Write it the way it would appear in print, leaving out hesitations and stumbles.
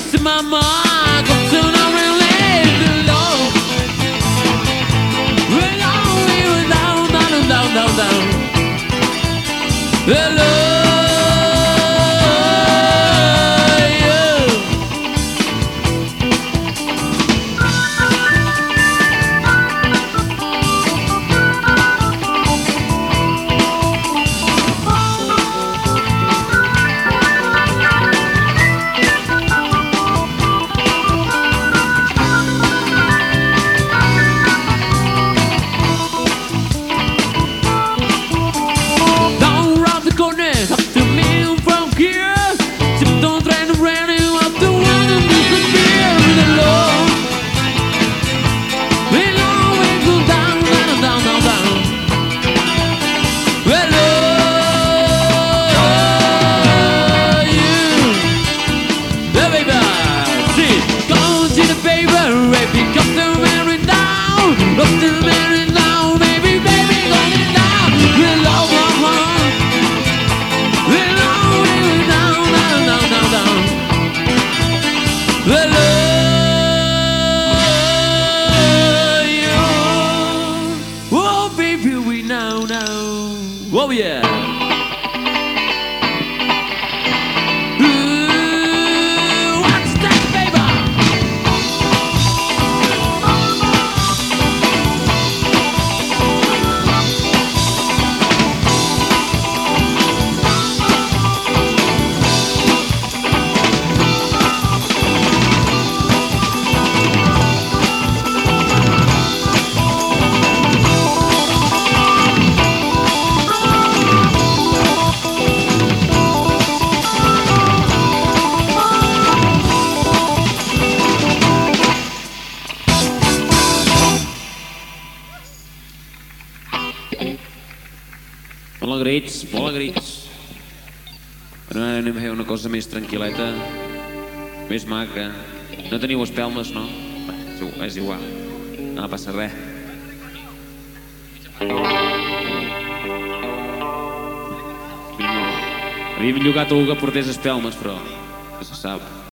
to my mark, up to no relief, the Lord. We're going down, down, down, down, down. Hello. Oh yeah. Ooh, what's that, baby? Molt a grits. Però anem a fer una cosa més tranquil·leta, més maca. No teniu espelmes, no? És igual, no passa res. Havíem llogat algú que portés espelmes, però no se sap.